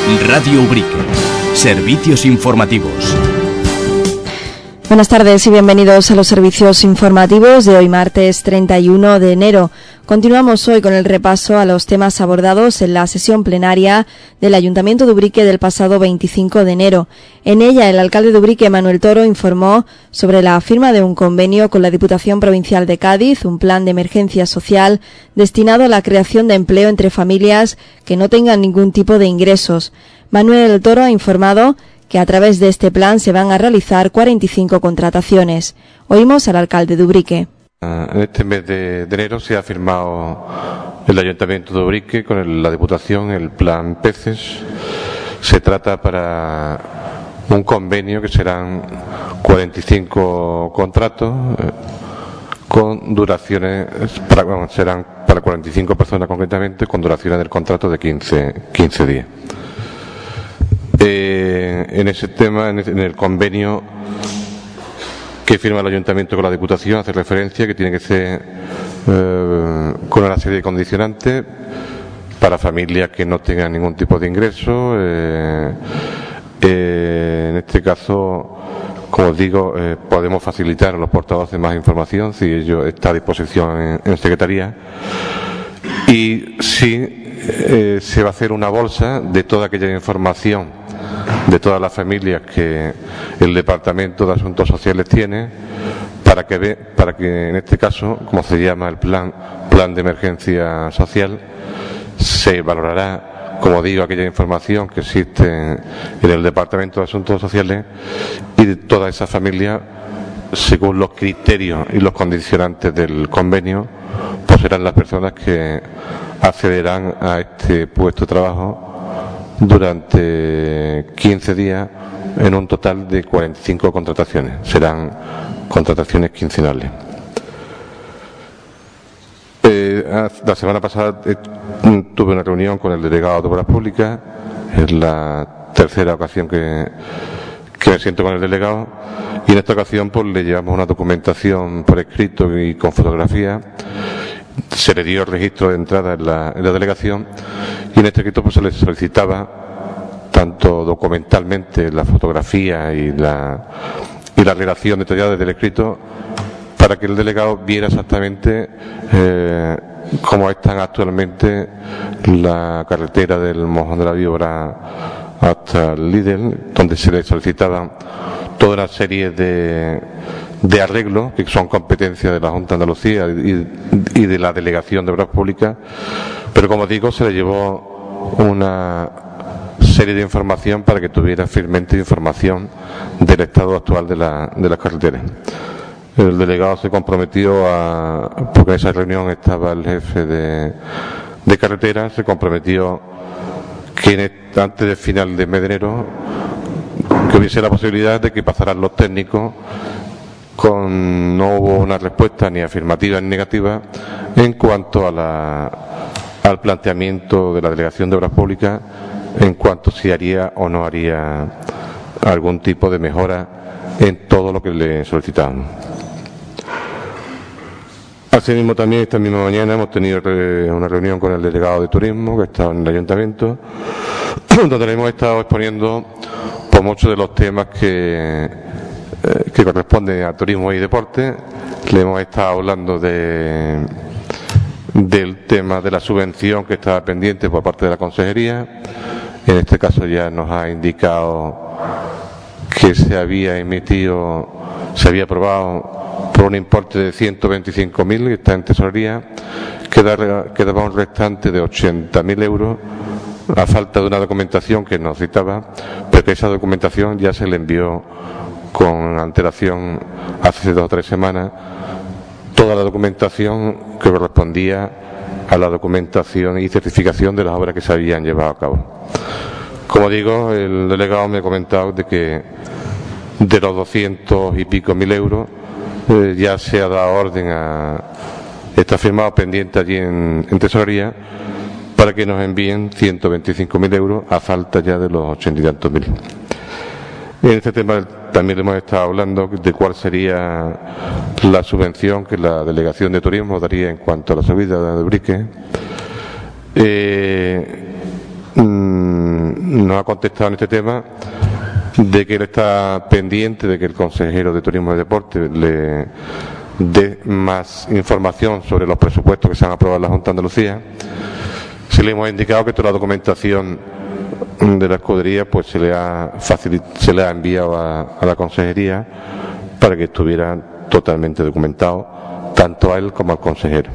Radio Ubrique. Servicios informativos. Buenas tardes y bienvenidos a los servicios informativos de hoy martes 31 de enero. Continuamos hoy con el repaso a los temas abordados en la sesión plenaria del Ayuntamiento de Ubrique del pasado 25 de enero. En ella, el alcalde de Ubrique, Manuel Toro, informó sobre la firma de un convenio con la Diputación Provincial de Cádiz, un plan de emergencia social destinado a la creación de empleo entre familias que no tengan ningún tipo de ingresos. Manuel Toro ha informado que a través de este plan se van a realizar 45 contrataciones. Oímos al alcalde de Ubrique. En este mes de enero se ha firmado el Ayuntamiento de Ubrique con la Diputación el plan Peces. Se trata para un convenio que serán 45 contratos con duraciones, serán para 45 personas concretamente, con duraciones del contrato de 15 días. En ese tema, en el convenio que firma el Ayuntamiento con la Diputación, hace referencia que tiene que ser con una serie de condicionantes para familias que no tengan ningún tipo de ingreso. En este caso, como os digo, podemos facilitar a los portavoces más información si ello está a disposición en Secretaría. Y sí, se va a hacer una bolsa de toda aquella información de todas las familias que el Departamento de Asuntos Sociales tiene para que en este caso, como se llama el plan de emergencia social, se valorará, como digo, aquella información que existe en el Departamento de Asuntos Sociales y de todas esas familias, según los criterios y los condicionantes del convenio, pues serán las personas que accederán a este puesto de trabajo durante 15 días en un total de 45 contrataciones. Serán contrataciones quincenales. La semana pasada tuve una reunión con el delegado de Obras Públicas. Es la tercera ocasión que me siento con el delegado, y en esta ocasión pues le llevamos una documentación por escrito y con fotografía. Se le dio el registro de entrada en la delegación, y en este escrito pues se le solicitaba tanto documentalmente la fotografía y la relación detallada del escrito para que el delegado viera exactamente cómo están actualmente la carretera del Mojón de la Víbora hasta el Lidl, donde se le solicitaban toda una serie de arreglos que son competencia de la Junta de Andalucía y de la Delegación de Obras Públicas, pero como digo, se le llevó una serie de información para que tuviera firmemente información del estado actual de las carreteras. El delegado se comprometió porque en esa reunión estaba el jefe de carretera, se comprometió que antes del final de mes de enero que hubiese la posibilidad de que pasaran los técnicos. No hubo una respuesta ni afirmativa ni negativa en cuanto al planteamiento de la Delegación de Obras Públicas en cuanto si haría o no haría algún tipo de mejora en todo lo que le solicitaban. Asimismo, también esta misma mañana hemos tenido una reunión con el delegado de Turismo que está en el Ayuntamiento, donde le hemos estado exponiendo por muchos de los temas que corresponden a turismo y deporte. Le hemos estado hablando del tema de la subvención que estaba pendiente por parte de la Consejería. En este caso ya nos ha indicado que se había aprobado por un importe de 125.000 que está en tesorería. Quedaba un restante de 80.000 euros a falta de una documentación que nos citaba, pero que esa documentación ya se le envió con antelación hace 2 o 3 semanas, toda la documentación que correspondía a la documentación y certificación de las obras que se habían llevado a cabo. Como digo, el delegado me ha comentado de que de los 200 y pico mil euros ya se ha dado orden está firmado pendiente allí en tesorería para que nos envíen 125.000 euros a falta ya de los 80 y tantos mil. En este tema también hemos estado hablando de cuál sería la subvención que la Delegación de Turismo daría en cuanto a la subida de Ubrique. nos ha contestado en este tema de que él está pendiente de que el consejero de Turismo y Deporte le dé más información sobre los presupuestos que se han aprobado en la Junta de Andalucía. Se le hemos indicado que toda la documentación de la escudería pues se le ha enviado a la consejería para que estuviera totalmente documentado, tanto a él como al consejero.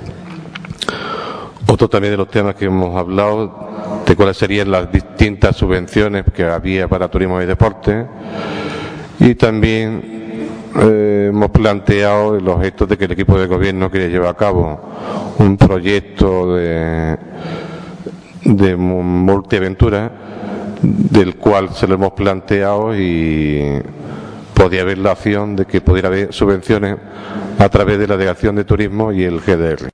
Otro también de los temas que hemos hablado, de cuáles serían las distintas subvenciones que había para turismo y deporte, y también hemos planteado los gestos de que el equipo de gobierno quería llevar a cabo un proyecto de multiaventura, del cual se lo hemos planteado y podía haber la opción de que pudiera haber subvenciones a través de la Delegación de Turismo y el GDR.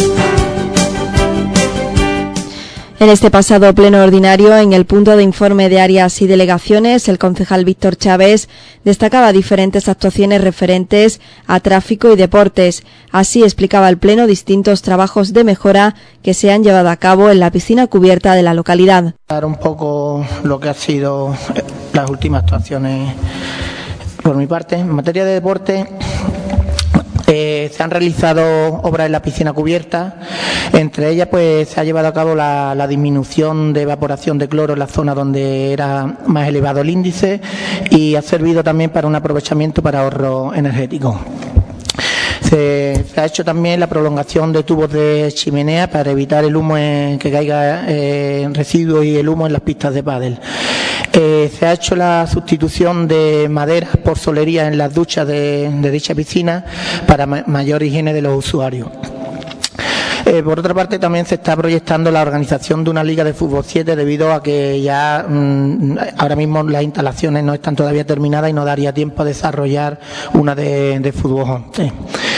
En este pasado pleno ordinario, en el punto de informe de áreas y delegaciones, el concejal Víctor Chávez destacaba diferentes actuaciones referentes a tráfico y deportes. Así explicaba el pleno distintos trabajos de mejora que se han llevado a cabo en la piscina cubierta de la localidad. Un poco lo que ha sido las últimas actuaciones por mi parte. En materia de deporte, se han realizado obras en la piscina cubierta. Entre ellas pues se ha llevado a cabo la disminución de evaporación de cloro en la zona donde era más elevado el índice, y ha servido también para un aprovechamiento para ahorro energético. Se ha hecho también la prolongación de tubos de chimenea para evitar el humo que caiga residuos y el humo en las pistas de pádel. Se ha hecho la sustitución de maderas por solería en las duchas de dicha piscina para mayor higiene de los usuarios. Por otra parte, también se está proyectando la organización de una liga de fútbol 7 debido a que ya ahora mismo las instalaciones no están todavía terminadas y no daría tiempo a desarrollar una de fútbol 11.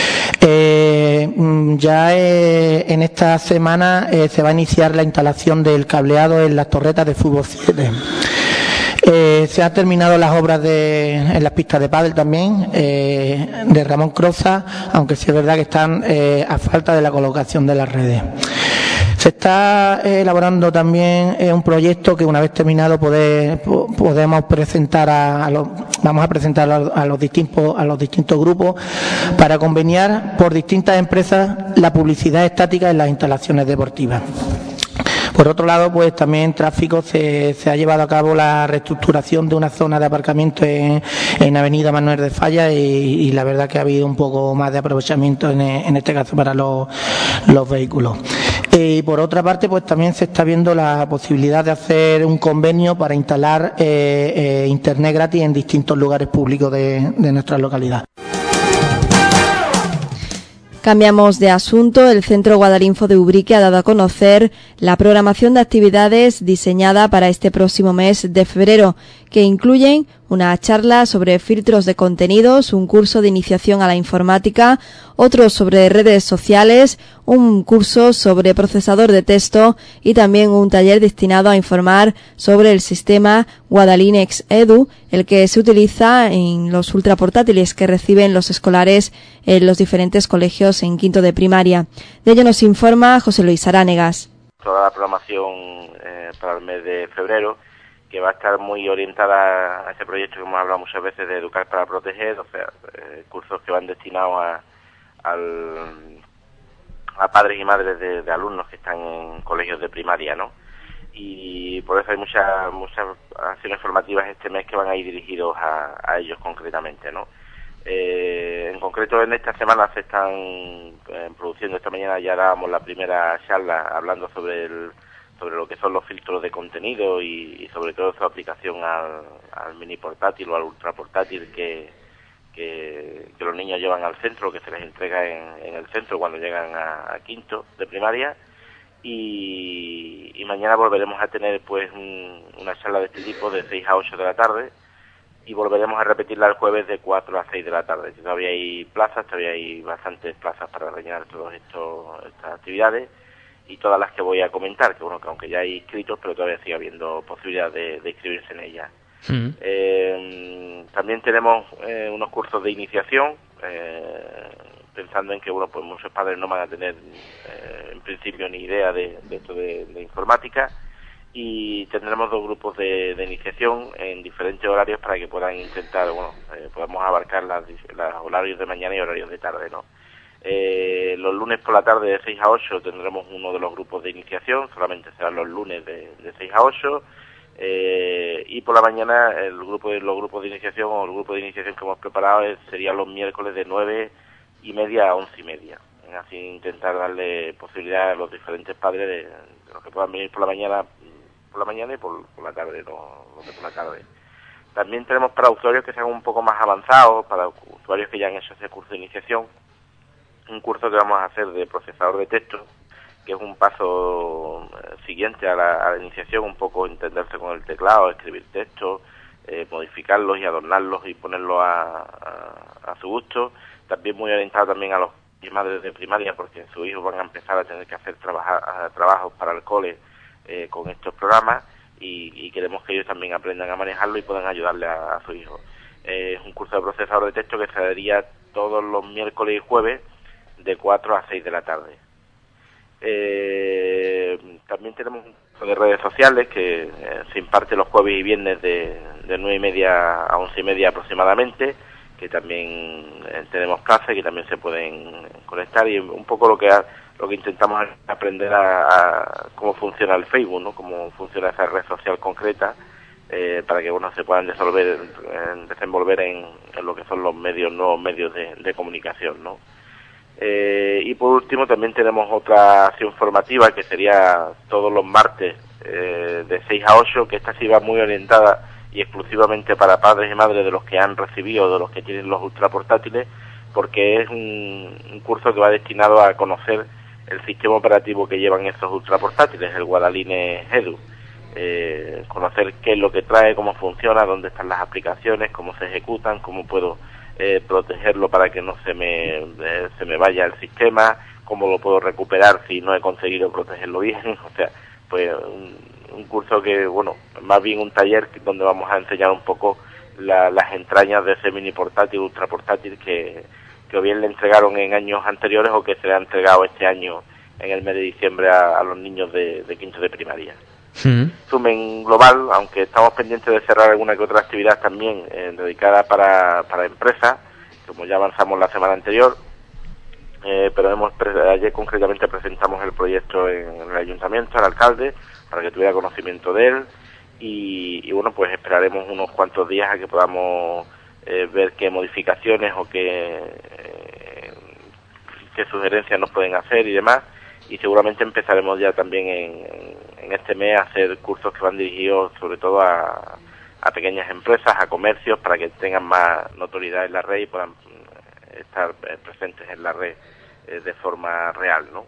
En esta semana se va a iniciar la instalación del cableado en las torretas de fútbol 7. Se han terminado las obras en las pistas de pádel también, de Ramón Croza, aunque sí es verdad que están a falta de la colocación de las redes. Se está elaborando también un proyecto que, una vez terminado, podemos presentar vamos a presentar a los distintos grupos para conveniar por distintas empresas la publicidad estática en las instalaciones deportivas. Por otro lado, pues también en tráfico se ha llevado a cabo la reestructuración de una zona de aparcamiento en Avenida Manuel de Falla, y la verdad que ha habido un poco más de aprovechamiento en este caso para los vehículos. Y por otra parte, pues también se está viendo la posibilidad de hacer un convenio para instalar internet gratis en distintos lugares públicos de nuestra localidad. Cambiamos de asunto. El Centro Guadalinfo de Ubrique ha dado a conocer la programación de actividades diseñada para este próximo mes de febrero, que incluyen una charla sobre filtros de contenidos, un curso de iniciación a la informática, otro sobre redes sociales, un curso sobre procesador de texto y también un taller destinado a informar sobre el sistema Guadalinex Edu, el que se utiliza en los ultraportátiles que reciben los escolares en los diferentes colegios en quinto de primaria. De ello nos informa José Luis Aránegas. Toda la programación para el mes de febrero, que va a estar muy orientada a ese proyecto que hemos hablado muchas veces de Educar para Proteger, o sea, cursos que van destinados a padres y madres de alumnos que están en colegios de primaria, ¿no? Y por eso hay muchas acciones formativas este mes que van a ir dirigidos a ellos concretamente, ¿no? En concreto, en esta semana se están produciendo, esta mañana ya dábamos la primera charla hablando sobre lo que son los filtros de contenido y sobre todo su aplicación al mini portátil o al ultra portátil que los niños llevan al centro, que se les entrega en el centro cuando llegan a quinto de primaria. Y mañana volveremos a tener pues una charla de este tipo de 6 a 8 de la tarde, y volveremos a repetirla el jueves de 4 a 6 de la tarde. Todavía hay plazas, todavía hay bastantes plazas para rellenar todas estas actividades y todas las que voy a comentar, que aunque ya hay inscritos, pero todavía sigue habiendo posibilidad de inscribirse en ellas. También tenemos unos cursos de iniciación, pensando en que pues muchos padres no van a tener en principio ni idea de esto de informática, y tendremos 2 grupos de iniciación en diferentes horarios para que puedan intentar, podamos abarcar los horarios de mañana y horarios de tarde, ¿no? Los lunes por la tarde de 6 a 8 tendremos uno de los grupos de iniciación, solamente serán los lunes de 6 a 8, y por la mañana los grupos de iniciación o el grupo de iniciación que hemos preparado serían los miércoles de 9:30 a 11:30. Así intentar darle posibilidad a los diferentes padres de los que puedan venir por la mañana y por la tarde, los de por la tarde. También tenemos para usuarios que sean un poco más avanzados, para usuarios que ya han hecho ese curso de iniciación, un curso que vamos a hacer de procesador de texto, que es un paso siguiente a la iniciación, un poco entenderse con el teclado, escribir textos, modificarlos y adornarlos y ponerlos a su gusto. También muy orientado también a los madres de primaria, porque sus hijos van a empezar a tener que hacer trabajos para el cole con estos programas, y queremos que ellos también aprendan a manejarlo y puedan ayudarle a su hijo. Es un curso de procesador de texto que se daría todos los miércoles y jueves de 4 a 6 de la tarde. También tenemos un curso de redes sociales que se imparte los jueves y viernes de 9:30 a 11:30 aproximadamente, que también tenemos clases que también se pueden conectar, y un poco lo que intentamos es aprender a cómo funciona el Facebook, ¿no? Cómo funciona esa red social concreta, para que se puedan desenvolver en lo que son los nuevos medios de comunicación, ¿no? Y por último también tenemos otra acción formativa que sería todos los martes de 6 a 8, que esta sí va muy orientada y exclusivamente para padres y madres de los que han recibido, de los que tienen los ultraportátiles, porque es un curso que va destinado a conocer el sistema operativo que llevan esos ultraportátiles, el Guadaline Edu. Conocer qué es lo que trae, cómo funciona, dónde están las aplicaciones, cómo se ejecutan, cómo puedo protegerlo para que no se me vaya el sistema, cómo lo puedo recuperar si no he conseguido protegerlo bien. O sea, pues un curso que, más bien un taller donde vamos a enseñar un poco las entrañas de ese mini portátil, ultra portátil que o bien le entregaron en años anteriores o que se le ha entregado este año en el mes de diciembre a los niños de quinto de primaria. Resumen global, aunque estamos pendientes de cerrar alguna que otra actividad también dedicada para empresas, como ya avanzamos la semana anterior, pero ayer concretamente presentamos el proyecto en el ayuntamiento, al alcalde, para que tuviera conocimiento de él, y pues esperaremos unos cuantos días a que podamos ver qué modificaciones o qué sugerencias nos pueden hacer y demás, y seguramente empezaremos ya también en este mes a hacer cursos que van dirigidos sobre todo a pequeñas empresas, a comercios, para que tengan más notoriedad en la red y puedan estar presentes en la red de forma real, ¿no?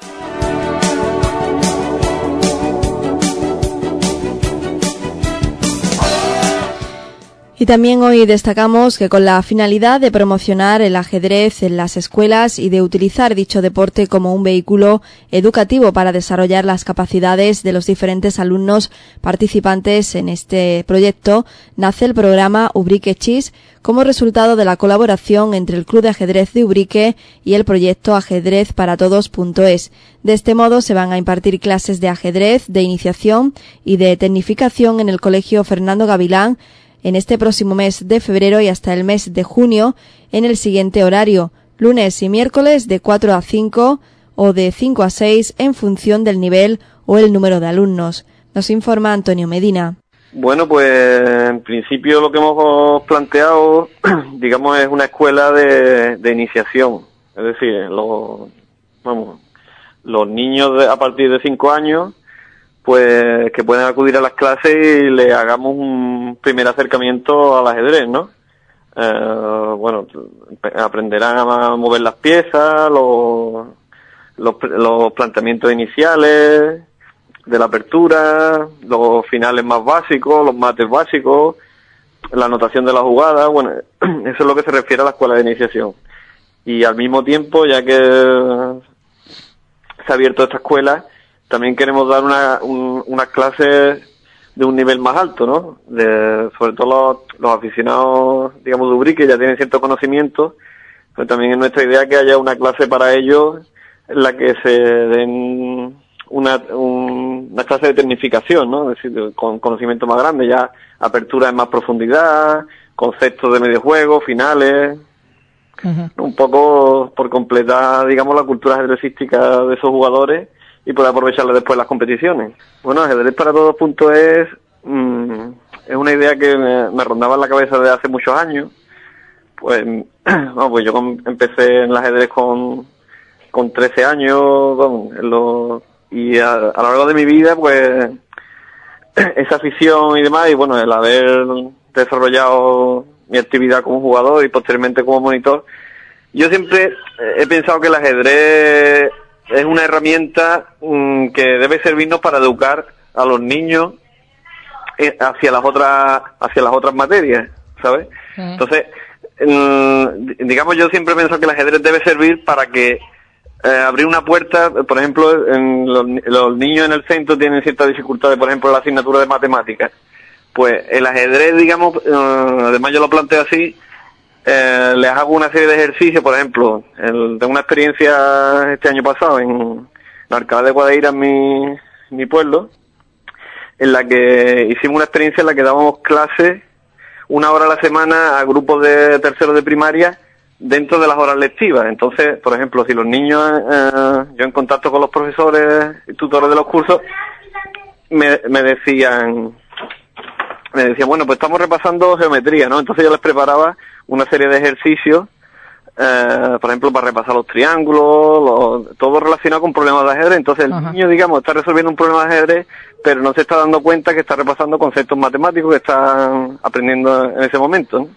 Y también hoy destacamos que con la finalidad de promocionar el ajedrez en las escuelas y de utilizar dicho deporte como un vehículo educativo para desarrollar las capacidades de los diferentes alumnos participantes en este proyecto, nace el programa Ubrique Chess como resultado de la colaboración entre el Club de Ajedrez de Ubrique y el proyecto ajedrezparatodos.es. De este modo se van a impartir clases de ajedrez, de iniciación y de tecnificación en el Colegio Fernando Gavilán en este próximo mes de febrero y hasta el mes de junio en el siguiente horario, lunes y miércoles de 4 a 5 o de 5 a 6 en función del nivel o el número de alumnos. Nos informa Antonio Medina. Bueno, pues en principio lo que hemos planteado, digamos, es una escuela de iniciación. Es decir, los niños a partir de 5 años, pues que pueden acudir a las clases y le hagamos un primer acercamiento al ajedrez, ¿no? Aprenderán a mover las piezas, los planteamientos iniciales de la apertura, los finales más básicos, los mates básicos, la anotación de la jugada. Bueno, eso es lo que se refiere a la escuela de iniciación. Y al mismo tiempo, ya que se ha abierto esta escuela, también queremos dar unas clases de un nivel más alto, ¿no? Sobre todo los aficionados, digamos, de Ubrique, ya tienen cierto conocimiento, pero también es nuestra idea que haya una clase para ellos en la que se den unas fase de tecnificación, ¿no? Es decir, con conocimiento más grande, ya apertura en más profundidad, conceptos de mediojuego, finales, un poco por completar, digamos, la cultura ajedrecística de esos jugadores y poder aprovecharla después en las competiciones. Bueno, ajedrez para todos puntos es una idea que me rondaba en la cabeza desde hace muchos años. Pues, pues yo empecé en el ajedrez con 13 años, y a lo largo de mi vida, pues, esa afición y demás, y bueno, el haber desarrollado mi actividad como jugador y posteriormente como monitor, yo siempre he pensado que el ajedrez es una herramienta que debe servirnos para educar a los niños hacia las otras materias, ¿sabes? Entonces, digamos, yo siempre he pensado que el ajedrez debe servir para que abrir una puerta. Por ejemplo, los niños en el centro tienen ciertas dificultades, por ejemplo, en la asignatura de matemáticas. Pues el ajedrez, digamos, además yo lo planteo así, les hago una serie de ejercicios. Por ejemplo, tengo una experiencia este año pasado en Alcalá de Guadaira, en mi pueblo, en la que hicimos una experiencia en la que dábamos clases 1 hora a la semana a grupos de terceros de primaria dentro de las horas lectivas. Entonces, por ejemplo, si los niños, yo en contacto con los profesores y tutores de los cursos, me decían, bueno, pues estamos repasando geometría, ¿no? Entonces yo les preparaba una serie de ejercicios, por ejemplo, para repasar los triángulos, todo relacionado con problemas de ajedrez. Entonces el niño, digamos, está resolviendo un problema de ajedrez, pero no se está dando cuenta que está repasando conceptos matemáticos que está aprendiendo en ese momento, ¿no?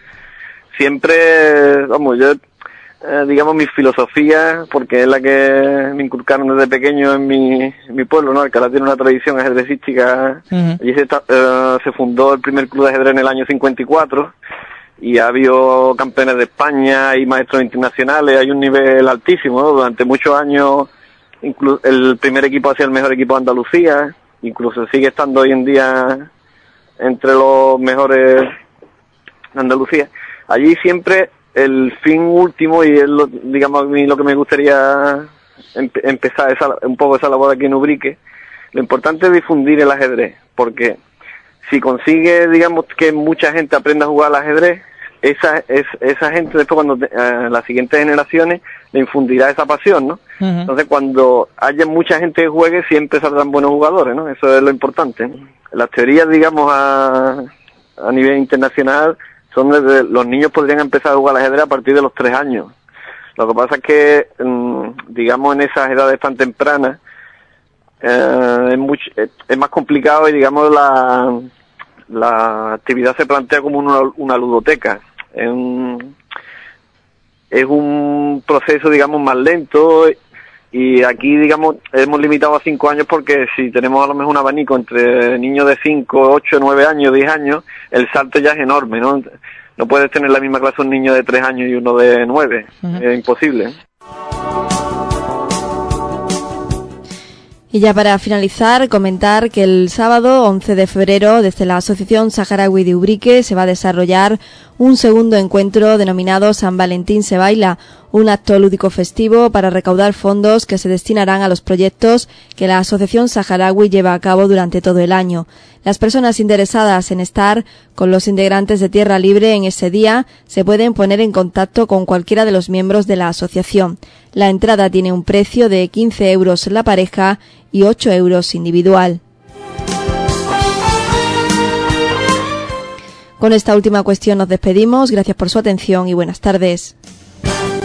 Siempre, vamos, yo, digamos, mi filosofía, porque es la que me inculcaron desde pequeño en mi pueblo, ¿no? Alcalá tiene una tradición ajedrecística. Allí se fundó el primer club de ajedrez en el año 54, y ha habido campeones de España y maestros internacionales. Hay un nivel altísimo, ¿no? Durante muchos años el primer equipo ha sido el mejor equipo de Andalucía, incluso sigue estando hoy en día entre los mejores de Andalucía. Allí siempre el fin último, y es digamos a mí lo que me gustaría empezar un poco esa labor aquí en Ubrique, lo importante es difundir el ajedrez, porque si consigue, digamos, que mucha gente aprenda a jugar al ajedrez, esa gente después, cuando las siguientes generaciones, le infundirá esa pasión, ¿no? Entonces, cuando haya mucha gente que juegue, siempre saldrán buenos jugadores, ¿no? Eso es lo importante, ¿no? Las teorías, digamos, a nivel internacional, son desde los niños podrían empezar a jugar al ajedrez a partir de los 3 años. Lo que pasa es que, digamos, en esas edades tan tempranas, es más complicado, y digamos la actividad se plantea como una ludoteca. Es un proceso, digamos, más lento, y aquí, digamos, hemos limitado a 5 años porque si tenemos a lo mejor un abanico entre niños de 5, 8, 9 años, 10 años, el salto ya es enorme, ¿no? No puedes tener la misma clase un niño de 3 años y uno de 9, es imposible. Y ya para finalizar, comentar que el sábado 11 de febrero, desde la Asociación Saharaui de Ubrique, se va a desarrollar un segundo encuentro denominado San Valentín se baila, un acto lúdico festivo para recaudar fondos que se destinarán a los proyectos que la Asociación Saharaui lleva a cabo durante todo el año. Las personas interesadas en estar con los integrantes de Tierra Libre en ese día se pueden poner en contacto con cualquiera de los miembros de la asociación. La entrada tiene un precio de 15 euros la pareja y 8 euros individual. Con esta última cuestión nos despedimos. Gracias por su atención y buenas tardes.